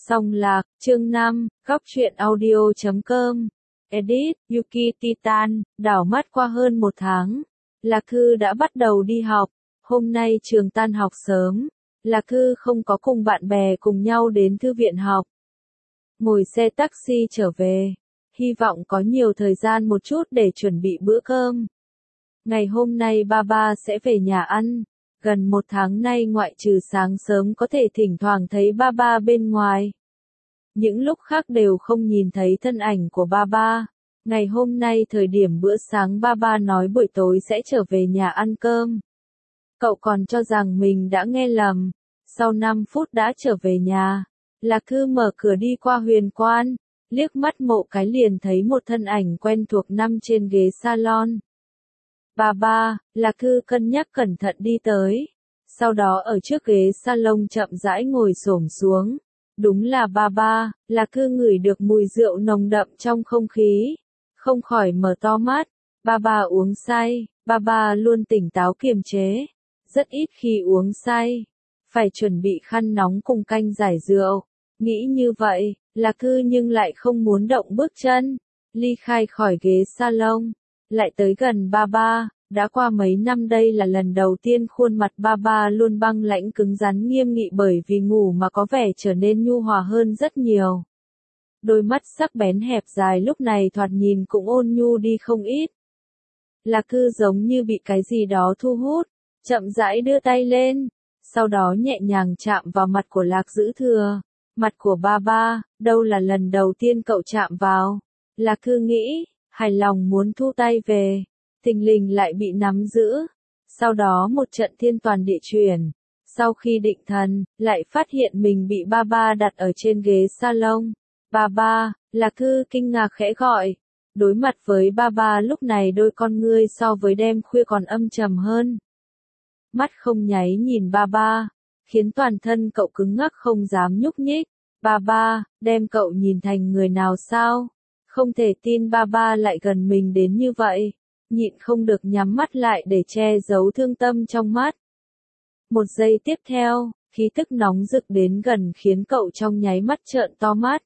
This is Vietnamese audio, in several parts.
Song Lạc, chương 5, góc truyện audio.com. Edit, Yuki Titan, đảo mắt qua hơn một tháng. Lạc Thư đã bắt đầu đi học. Hôm nay trường tan học sớm. Lạc Thư không có cùng bạn bè cùng nhau đến thư viện học. Ngồi xe taxi trở về. Hy vọng có nhiều thời gian một chút để chuẩn bị bữa cơm. Ngày hôm nay ba sẽ về nhà ăn. Gần một tháng nay ngoại trừ sáng sớm có thể thỉnh thoảng thấy ba bên ngoài. Những lúc khác đều không nhìn thấy thân ảnh của ba. Ngày hôm nay thời điểm bữa sáng ba nói buổi tối sẽ trở về nhà ăn cơm. Cậu còn cho rằng mình đã nghe lầm. Sau 5 phút đã trở về nhà. Lạc Thư mở cửa đi qua Huyền Quan. Liếc mắt mộ cái liền thấy một thân ảnh quen thuộc nằm trên ghế salon. Ba, Lạc Thư cân nhắc cẩn thận đi tới. Sau đó ở trước ghế salon chậm rãi ngồi xổm xuống. Đúng là ba, Lạc Thư ngửi được mùi rượu nồng đậm trong không khí. Không khỏi mở to mắt. Ba uống say, ba luôn tỉnh táo kiềm chế. Rất ít khi uống say. Phải chuẩn bị khăn nóng cùng canh giải rượu. Nghĩ như vậy, Lạc Thư nhưng lại không muốn động bước chân. Ly khai khỏi ghế salon. Lại tới gần ba, đã qua mấy năm đây là lần đầu tiên khuôn mặt ba luôn băng lãnh cứng rắn nghiêm nghị bởi vì ngủ mà có vẻ trở nên nhu hòa hơn rất nhiều. Đôi mắt sắc bén hẹp dài lúc này thoạt nhìn cũng ôn nhu đi không ít. Lạc Thư giống như bị cái gì đó thu hút, chậm rãi đưa tay lên, sau đó nhẹ nhàng chạm vào mặt của Lạc Dữ Thừa. Mặt của ba, đâu là lần đầu tiên cậu chạm vào. Lạc Thư nghĩ, hài lòng muốn thu tay về, thình lình lại bị nắm giữ. Sau đó một trận thiên toàn địa chuyển. Sau khi định thần, lại phát hiện mình bị ba đặt ở trên ghế salon. Ba, Lạc Thư kinh ngạc khẽ gọi. Đối mặt với ba lúc này đôi con ngươi so với đêm khuya còn âm trầm hơn. Mắt không nháy nhìn ba, khiến toàn thân cậu cứng ngắc không dám nhúc nhích. Ba, đem cậu nhìn thành người nào sao? Không thể tin ba lại gần mình đến như vậy. Nhịn không được nhắm mắt lại để che giấu thương tâm trong mắt. Một giây tiếp theo, khí tức nóng rực đến gần khiến cậu trong nháy mắt trợn to mắt.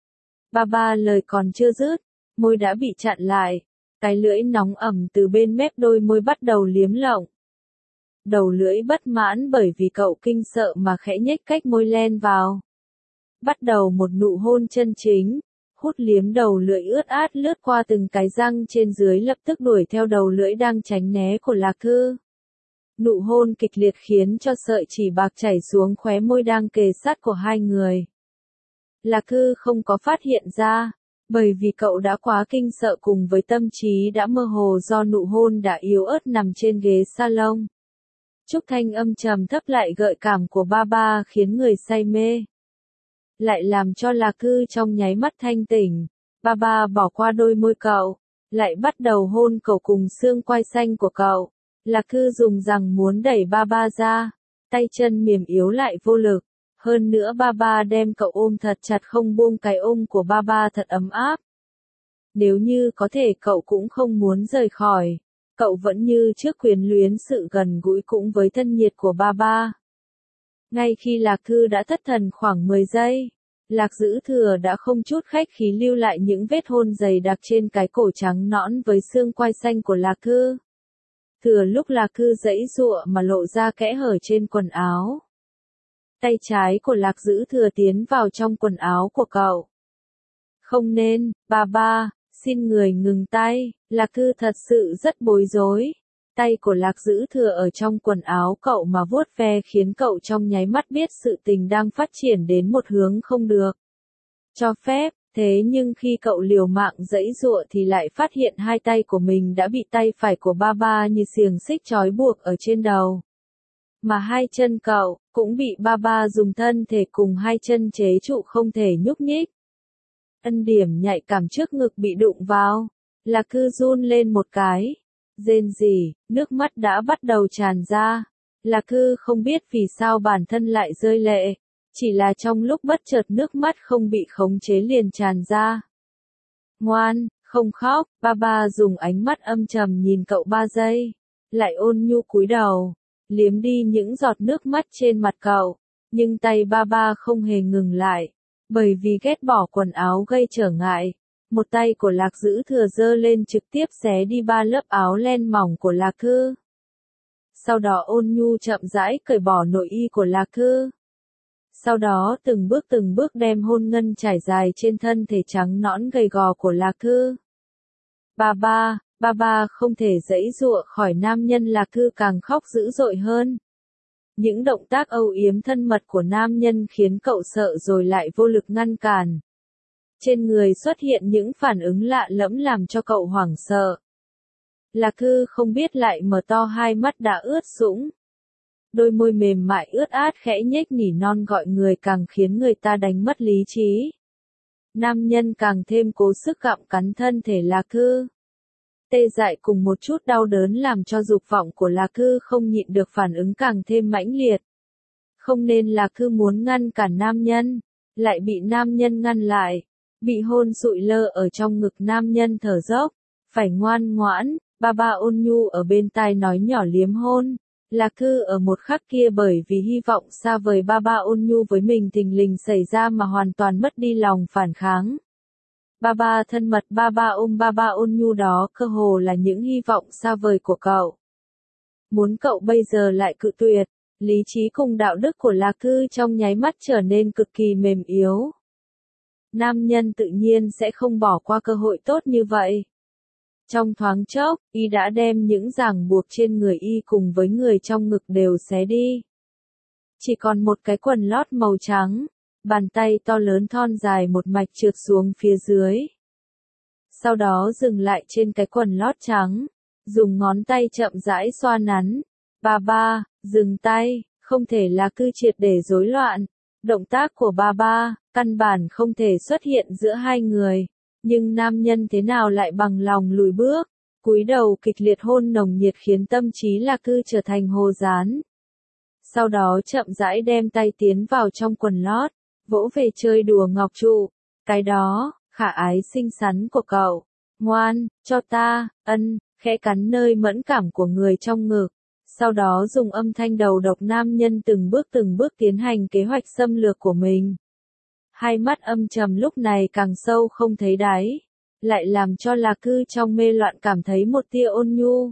Ba lời còn chưa dứt, môi đã bị chặn lại. Cái lưỡi nóng ẩm từ bên mép đôi môi bắt đầu liếm lộng. Đầu lưỡi bất mãn bởi vì cậu kinh sợ mà khẽ nhếch cách môi len vào. Bắt đầu một nụ hôn chân chính. Hút liếm đầu lưỡi ướt át lướt qua từng cái răng trên dưới lập tức đuổi theo đầu lưỡi đang tránh né của Lạc Thư. Nụ hôn kịch liệt khiến cho sợi chỉ bạc chảy xuống khóe môi đang kề sát của hai người. Lạc Thư không có phát hiện ra, bởi vì cậu đã quá kinh sợ cùng với tâm trí đã mơ hồ do nụ hôn đã yếu ớt nằm trên ghế salon. Trúc thanh âm trầm thấp lại gợi cảm của ba khiến người say mê. Lại làm cho Lạc Thư trong nháy mắt thanh tỉnh. Ba bỏ qua đôi môi cậu, lại bắt đầu hôn cậu cùng xương quai xanh của cậu. Lạc Thư dùng rằng muốn đẩy ba ra, tay chân mềm yếu lại vô lực. Hơn nữa ba đem cậu ôm thật chặt không buông cái ôm của ba thật ấm áp. Nếu như có thể cậu cũng không muốn rời khỏi. Cậu vẫn như trước quyến luyến sự gần gũi cũng với thân nhiệt của ba. Ngay khi Lạc Thư đã thất thần khoảng 10 giây, Lạc Dữ Thừa đã không chút khách khí lưu lại những vết hôn dày đặc trên cái cổ trắng nõn với xương quai xanh của Lạc Thư. Thừa lúc Lạc Thư giãy giụa mà lộ ra kẽ hở trên quần áo. Tay trái của Lạc Dữ Thừa tiến vào trong quần áo của cậu. Không nên, ba, xin người ngừng tay. Lạc Thư thật sự rất bối rối. Tay của Lạc Dữ Thừa ở trong quần áo cậu mà vuốt ve khiến cậu trong nháy mắt biết sự tình đang phát triển đến một hướng không được. Cho phép, thế nhưng khi cậu liều mạng giãy giụa thì lại phát hiện hai tay của mình đã bị tay phải của ba như xiềng xích trói buộc ở trên đầu. Mà hai chân cậu cũng bị ba dùng thân thể cùng hai chân chế trụ không thể nhúc nhích. Ân điểm nhạy cảm trước ngực bị đụng vào. Lạc Thư run lên một cái. Rên rỉ, nước mắt đã bắt đầu tràn ra. Lạc Thư không biết vì sao bản thân lại rơi lệ. Chỉ là trong lúc bất chợt nước mắt không bị khống chế liền tràn ra. Ngoan, không khóc. Ba dùng ánh mắt âm trầm nhìn cậu 3 giây. Lại ôn nhu cúi đầu. Liếm đi những giọt nước mắt trên mặt cậu. Nhưng tay ba không hề ngừng lại. Bởi vì ghét bỏ quần áo gây trở ngại, một tay của Lạc Dữ Thừa giơ lên trực tiếp xé đi 3 lớp áo len mỏng của Lạc Thư. Sau đó ôn nhu chậm rãi cởi bỏ nội y của Lạc Thư. Sau đó từng bước đem hôn ngân trải dài trên thân thể trắng nõn gầy gò của Lạc Thư. Ba ba không thể giãy giụa khỏi nam nhân. Lạc Thư càng khóc dữ dội hơn. Những động tác âu yếm thân mật của nam nhân khiến cậu sợ rồi lại vô lực ngăn cản. Trên người xuất hiện những phản ứng lạ lẫm làm cho cậu hoảng sợ. Lạc Thư không biết lại mở to hai mắt đã ướt sũng. Đôi môi mềm mại ướt át khẽ nhếch nỉ non gọi người càng khiến người ta đánh mất lý trí. Nam nhân càng thêm cố sức gặm cắn thân thể Lạc Thư. Tê dại cùng một chút đau đớn làm cho dục vọng của Lạc Thư không nhịn được phản ứng càng thêm mãnh liệt. Không nên Lạc Thư muốn ngăn cản nam nhân, lại bị nam nhân ngăn lại. Bị hôn sụi lơ ở trong ngực nam nhân thở dốc, phải ngoan ngoãn, ba ôn nhu ở bên tai nói nhỏ liếm hôn. Lạc Thư ở một khắc kia bởi vì hy vọng xa vời ba ôn nhu với mình thình lình xảy ra mà hoàn toàn mất đi lòng phản kháng. Ba thân mật ôm ba ôn nhu đó cơ hồ là những hy vọng xa vời của cậu. Muốn cậu bây giờ lại cự tuyệt, lý trí cùng đạo đức của Lạc Thư trong nháy mắt trở nên cực kỳ mềm yếu. Nam nhân tự nhiên sẽ không bỏ qua cơ hội tốt như vậy. Trong thoáng chốc, y đã đem những ràng buộc trên người y cùng với người trong ngực đều xé đi. Chỉ còn một cái quần lót màu trắng, bàn tay to lớn thon dài một mạch trượt xuống phía dưới. Sau đó dừng lại trên cái quần lót trắng, dùng ngón tay chậm rãi xoa nắn. Ba, dừng tay, không thể là cứ triệt để rối loạn. Động tác của ba, căn bản không thể xuất hiện giữa hai người. Nhưng nam nhân thế nào lại bằng lòng lùi bước, cúi đầu kịch liệt hôn nồng nhiệt khiến tâm trí Lạc Thư trở thành hồ dán. Sau đó chậm rãi đem tay tiến vào trong quần lót, vỗ về chơi đùa ngọc trụ. Cái đó, khả ái xinh xắn của cậu. Ngoan, cho ta, khẽ cắn nơi mẫn cảm của người trong ngực. Sau đó dùng âm thanh đầu độc nam nhân từng bước tiến hành kế hoạch xâm lược của mình. Hai mắt âm trầm lúc này càng sâu không thấy đáy, lại làm cho Lạc Thư trong mê loạn cảm thấy một tia ôn nhu.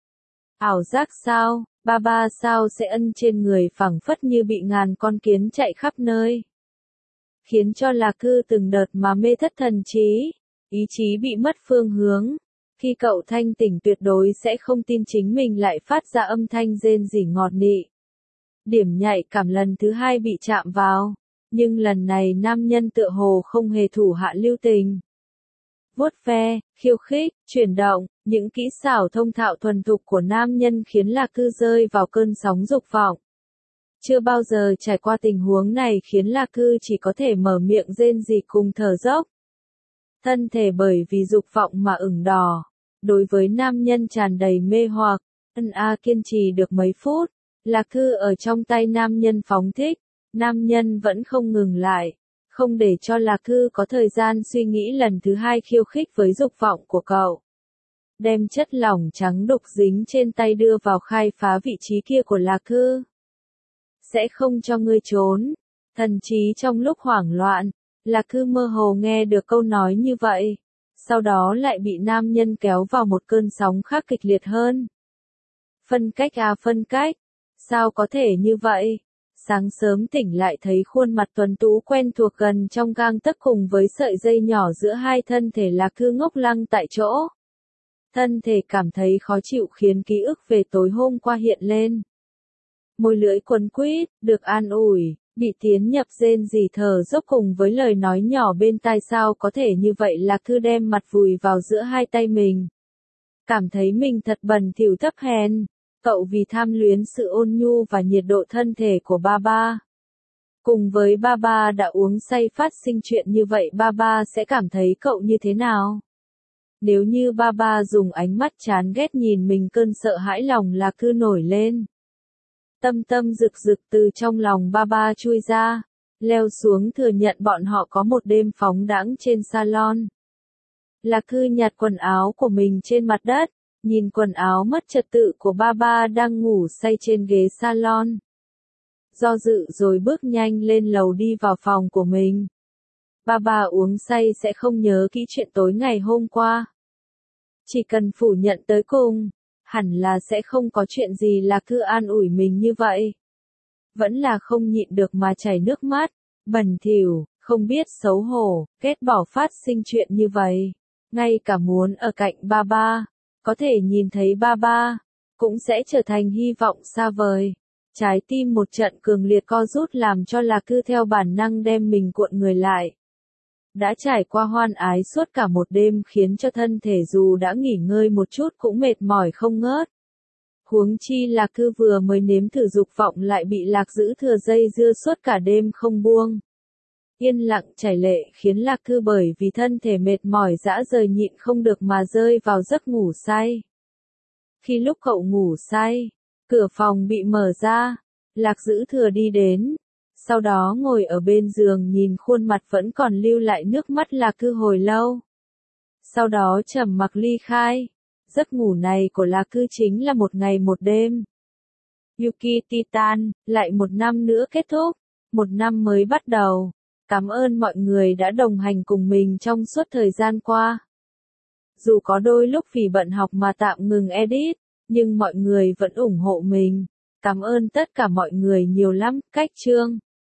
Ảo giác sao, ba sao sẽ trên người phẳng phất như bị ngàn con kiến chạy khắp nơi. Khiến cho Lạc Thư từng đợt mà mê thất thần trí, ý chí bị mất phương hướng. Khi cậu thanh tỉnh tuyệt đối sẽ không tin chính mình lại phát ra âm thanh rên rỉ ngọt nị. Điểm nhạy cảm lần thứ hai bị chạm vào. Nhưng lần này nam nhân tựa hồ không hề thủ hạ lưu tình. Vuốt ve, khiêu khích, chuyển động, những kỹ xảo thông thạo thuần thục của nam nhân khiến Lạc Thư rơi vào cơn sóng dục vọng. Chưa bao giờ trải qua tình huống này khiến Lạc Thư chỉ có thể mở miệng rên rỉ cùng thở dốc. Thân thể bởi vì dục vọng mà ửng đỏ. Đối với nam nhân tràn đầy mê hoặc, kiên trì được mấy phút, Lạc Thư ở trong tay nam nhân phóng thích. Nam nhân vẫn không ngừng lại, không để cho Lạc Thư có thời gian suy nghĩ lần thứ hai khiêu khích với dục vọng của cậu. Đem chất lỏng trắng đục dính trên tay đưa vào khai phá vị trí kia của Lạc Thư. Sẽ không cho ngươi trốn. Thần trí trong lúc hoảng loạn, Lạc Thư mơ hồ nghe được câu nói như vậy. Sau đó lại bị nam nhân kéo vào một cơn sóng khác kịch liệt hơn. Phân cách. Sao có thể như vậy? Sáng sớm tỉnh lại thấy khuôn mặt tuấn tú quen thuộc gần trong gang tấc cùng với sợi dây nhỏ giữa hai thân thể Lạc Thư ngốc lăng tại chỗ. Thân thể cảm thấy khó chịu khiến ký ức về tối hôm qua hiện lên. Môi lưỡi quấn quýt, được an ủi, bị tiến nhập rên rỉ thở dốc cùng với lời nói nhỏ bên tai sao có thể như vậy. Lạc Thư đem mặt vùi vào giữa hai tay mình. Cảm thấy mình thật bẩn thỉu thấp hèn. Cậu vì tham luyến sự ôn nhu và nhiệt độ thân thể của ba. Cùng với ba đã uống say phát sinh chuyện như vậy ba sẽ cảm thấy cậu như thế nào? Nếu như ba dùng ánh mắt chán ghét nhìn mình cơn sợ hãi lòng Lạc Thư nổi lên. Tâm rực rực từ trong lòng ba chui ra, leo xuống thừa nhận bọn họ có một đêm phóng đãng trên salon. Lạc Thư nhặt quần áo của mình trên mặt đất. Nhìn quần áo mất trật tự của ba đang ngủ say trên ghế salon. Do dự rồi bước nhanh lên lầu đi vào phòng của mình. Ba uống say sẽ không nhớ kỹ chuyện tối ngày hôm qua. Chỉ cần phủ nhận tới cùng, hẳn là sẽ không có chuyện gì là cứ an ủi mình như vậy. Vẫn là không nhịn được mà chảy nước mắt, bẩn thỉu, không biết xấu hổ, ghét bỏ phát sinh chuyện như vậy. Ngay cả muốn ở cạnh ba, có thể nhìn thấy ba, cũng sẽ trở thành hy vọng xa vời. Trái tim một trận cường liệt co rút làm cho Lạc Cư theo bản năng đem mình cuộn người lại. Đã trải qua hoan ái suốt cả một đêm khiến cho thân thể dù đã nghỉ ngơi một chút cũng mệt mỏi không ngớt. Huống chi Lạc Cư vừa mới nếm thử dục vọng lại bị Lạc Dữ thừa dây dưa suốt cả đêm không buông. Yên lặng chảy lệ khiến Lạc Cư bởi vì thân thể mệt mỏi dã rời nhịn không được mà rơi vào giấc ngủ say. Khi lúc cậu ngủ say, cửa phòng bị mở ra, Lạc Dữ thừa đi đến. Sau đó ngồi ở bên giường nhìn khuôn mặt vẫn còn lưu lại nước mắt Lạc Cư hồi lâu. Sau đó trầm mặc ly khai. Giấc ngủ này của Lạc Cư chính là một ngày một đêm. Yuki Titan, lại một năm nữa kết thúc. Một năm mới bắt đầu. Cảm ơn mọi người đã đồng hành cùng mình trong suốt thời gian qua. Dù có đôi lúc vì bận học mà tạm ngừng edit, nhưng mọi người vẫn ủng hộ mình. Cảm ơn tất cả mọi người nhiều lắm. Cách chương